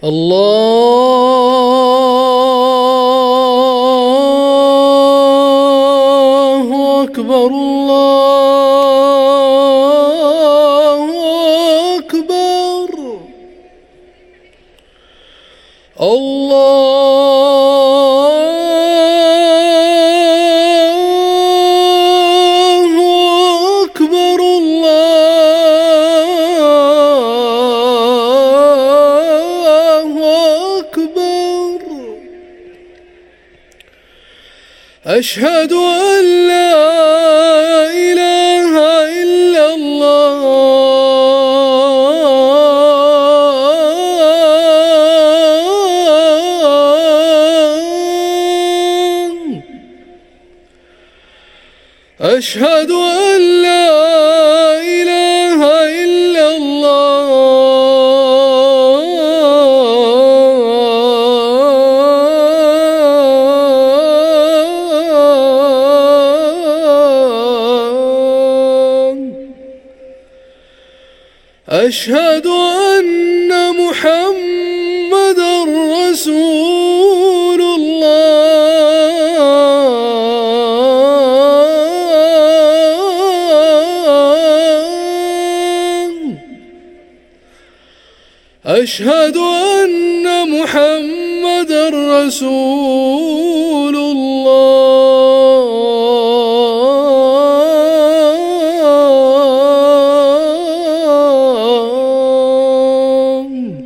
الله أكبر الله أكبر الله أكبر الله أكبر أشهد أن لا إله إلا الله أشهد أن لا إله إلا الله أشهد أن محمدًا رسول الله أشهد أن محمدًا رسول الله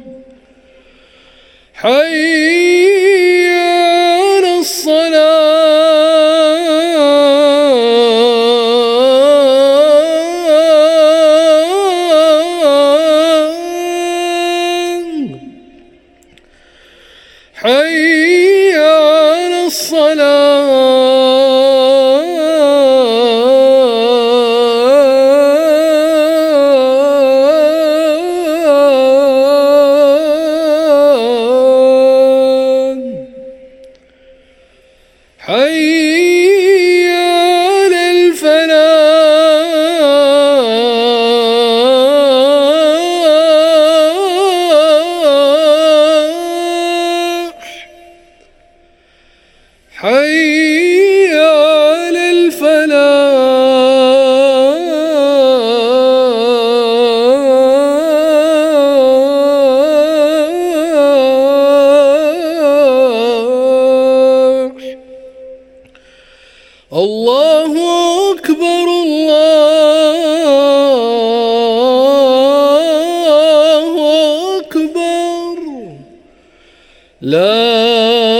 حي على الصلاة حي على الصلاة حي على الفلاح حي على الفلاح الله أكبر الله أكبر لا